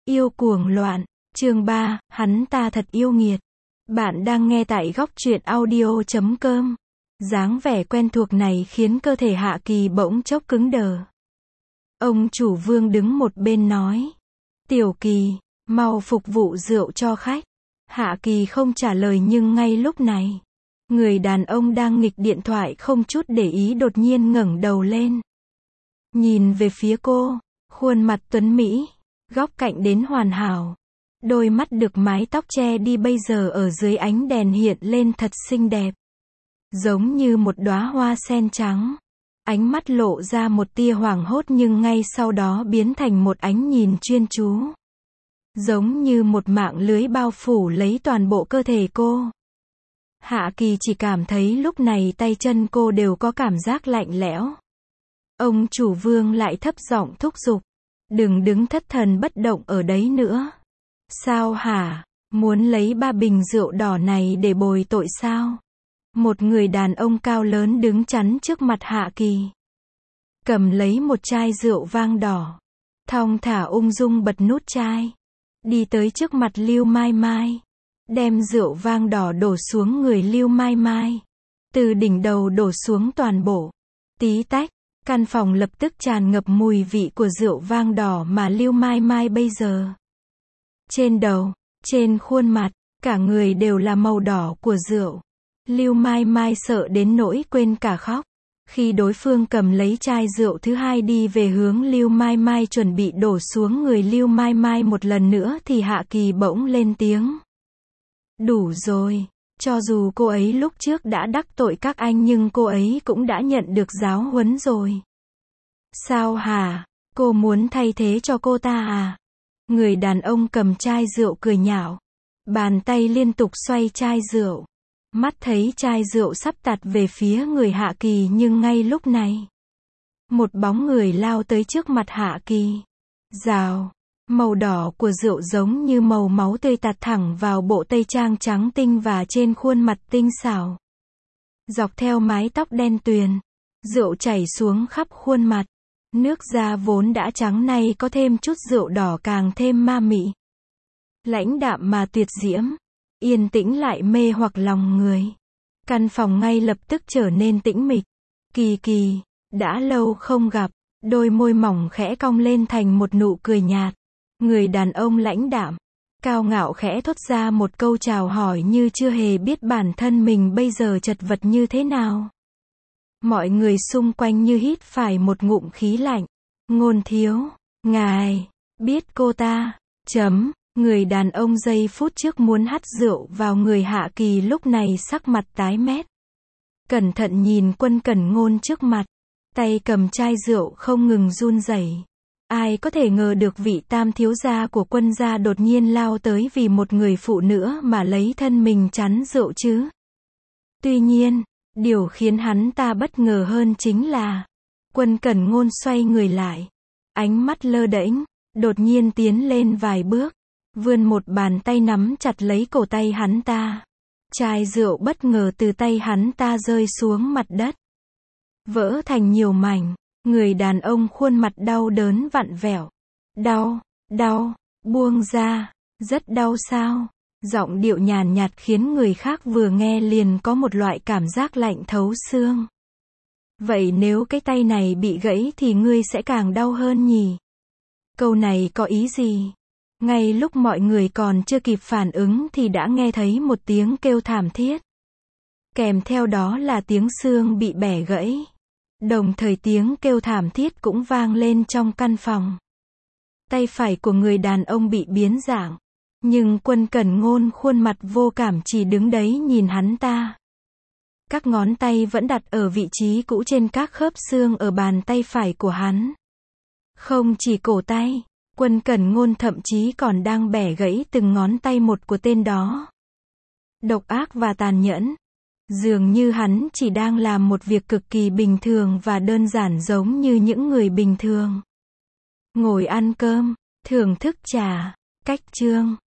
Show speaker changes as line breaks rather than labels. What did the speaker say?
Yêu cuồng loạn, chương 3, hắn ta thật yêu nghiệt. Bạn đang nghe tại góc truyện audio.com. Dáng vẻ quen thuộc này khiến cơ thể Hạ Kỳ bỗng chốc cứng đờ. Ông chủ Vương đứng một bên nói. Tiểu Kỳ, mau phục vụ rượu cho khách. Hạ Kỳ không trả lời nhưng ngay lúc này, người đàn ông đang nghịch điện thoại không chút để ý đột nhiên ngẩng đầu lên. Nhìn về phía cô, khuôn mặt tuấn mỹ, góc cạnh đến hoàn hảo. Đôi mắt được mái tóc che đi bây giờ ở dưới ánh đèn hiện lên thật xinh đẹp. Giống như một đóa hoa sen trắng. Ánh mắt lộ ra một tia hoảng hốt nhưng ngay sau đó biến thành một ánh nhìn chuyên chú. Giống như một mạng lưới bao phủ lấy toàn bộ cơ thể cô. Hạ Kỳ chỉ cảm thấy lúc này tay chân cô đều có cảm giác lạnh lẽo. Ông chủ Vương lại thấp giọng thúc giục. Đừng đứng thất thần bất động ở đấy nữa. Sao hả? Muốn lấy 3 bình rượu đỏ này để bồi tội sao? Một người đàn ông cao lớn đứng chắn trước mặt Hạ Kỳ. Cầm lấy một chai rượu vang đỏ. Thong thả ung dung bật nút chai. Đi tới trước mặt Lưu Mai Mai. Đem rượu vang đỏ đổ xuống người Lưu Mai Mai. Từ đỉnh đầu đổ xuống toàn bộ. Tí tách. Căn phòng lập tức tràn ngập mùi vị của rượu vang đỏ mà Lưu Mai Mai bây giờ. Trên đầu, trên khuôn mặt, cả người đều là màu đỏ của rượu. Lưu Mai Mai sợ đến nỗi quên cả khóc. Khi đối phương cầm lấy chai rượu thứ hai đi về hướng Lưu Mai Mai chuẩn bị đổ xuống người Lưu Mai Mai một lần nữa thì Hạ Kỳ bỗng lên tiếng. Đủ rồi. Cho dù cô ấy lúc trước đã đắc tội các anh nhưng cô ấy cũng đã nhận được giáo huấn rồi. Sao hả? Cô muốn thay thế cho cô ta à? Người đàn ông cầm chai rượu cười nhạo. Bàn tay liên tục xoay chai rượu. Mắt thấy chai rượu sắp tạt về phía người Hạ Kỳ nhưng ngay lúc này, một bóng người lao tới trước mặt Hạ Kỳ. Rào. Màu đỏ của rượu giống như màu máu tươi tạt thẳng vào bộ tây trang trắng tinh và trên khuôn mặt tinh xảo. Dọc theo mái tóc đen tuyền, rượu chảy xuống khắp khuôn mặt. Nước da vốn đã trắng nay có thêm chút rượu đỏ càng thêm ma mị. Lãnh đạm mà tuyệt diễm, yên tĩnh lại mê hoặc lòng người. Căn phòng ngay lập tức trở nên tĩnh mịch. Kỳ Kỳ, đã lâu không gặp, đôi môi mỏng khẽ cong lên thành một nụ cười nhạt. Người đàn ông lãnh đạm, cao ngạo khẽ thốt ra một câu chào hỏi như chưa hề biết bản thân mình bây giờ chật vật như thế nào. Mọi người xung quanh như hít phải một ngụm khí lạnh. Ngôn thiếu, ngài, biết cô ta, người đàn ông giây phút trước muốn hắt rượu vào người Hạ Kỳ lúc này sắc mặt tái mét. Cẩn thận nhìn Quân Cẩn Ngôn trước mặt, tay cầm chai rượu không ngừng run rẩy. Ai có thể ngờ được vị tam thiếu gia của Quân gia đột nhiên lao tới vì một người phụ nữ mà lấy thân mình chắn rượu chứ. Tuy nhiên, điều khiến hắn ta bất ngờ hơn chính là, Quân Cẩn Ngôn xoay người lại, ánh mắt lơ đễnh, đột nhiên tiến lên vài bước, vươn một bàn tay nắm chặt lấy cổ tay hắn ta. Chai rượu bất ngờ từ tay hắn ta rơi xuống mặt đất, vỡ thành nhiều mảnh. Người đàn ông khuôn mặt đau đớn vặn vẹo. Đau, buông ra, rất đau sao? Giọng điệu nhàn nhạt khiến người khác vừa nghe liền có một loại cảm giác lạnh thấu xương. Vậy nếu cái tay này bị gãy thì ngươi sẽ càng đau hơn nhỉ? Câu này có ý gì? Ngay lúc mọi người còn chưa kịp phản ứng thì đã nghe thấy một tiếng kêu thảm thiết. Kèm theo đó là tiếng xương bị bẻ gãy. Đồng thời tiếng kêu thảm thiết cũng vang lên trong căn phòng. Tay phải của người đàn ông bị biến dạng. Nhưng Quân Cẩn Ngôn khuôn mặt vô cảm chỉ đứng đấy nhìn hắn ta. Các ngón tay vẫn đặt ở vị trí cũ trên các khớp xương ở bàn tay phải của hắn. Không chỉ cổ tay, Quân Cẩn Ngôn thậm chí còn đang bẻ gãy từng ngón tay một của tên đó. Độc ác và tàn nhẫn. Dường như hắn chỉ đang làm một việc cực kỳ bình thường và đơn giản giống như những người bình thường. Ngồi ăn cơm, thưởng thức trà, cách chương.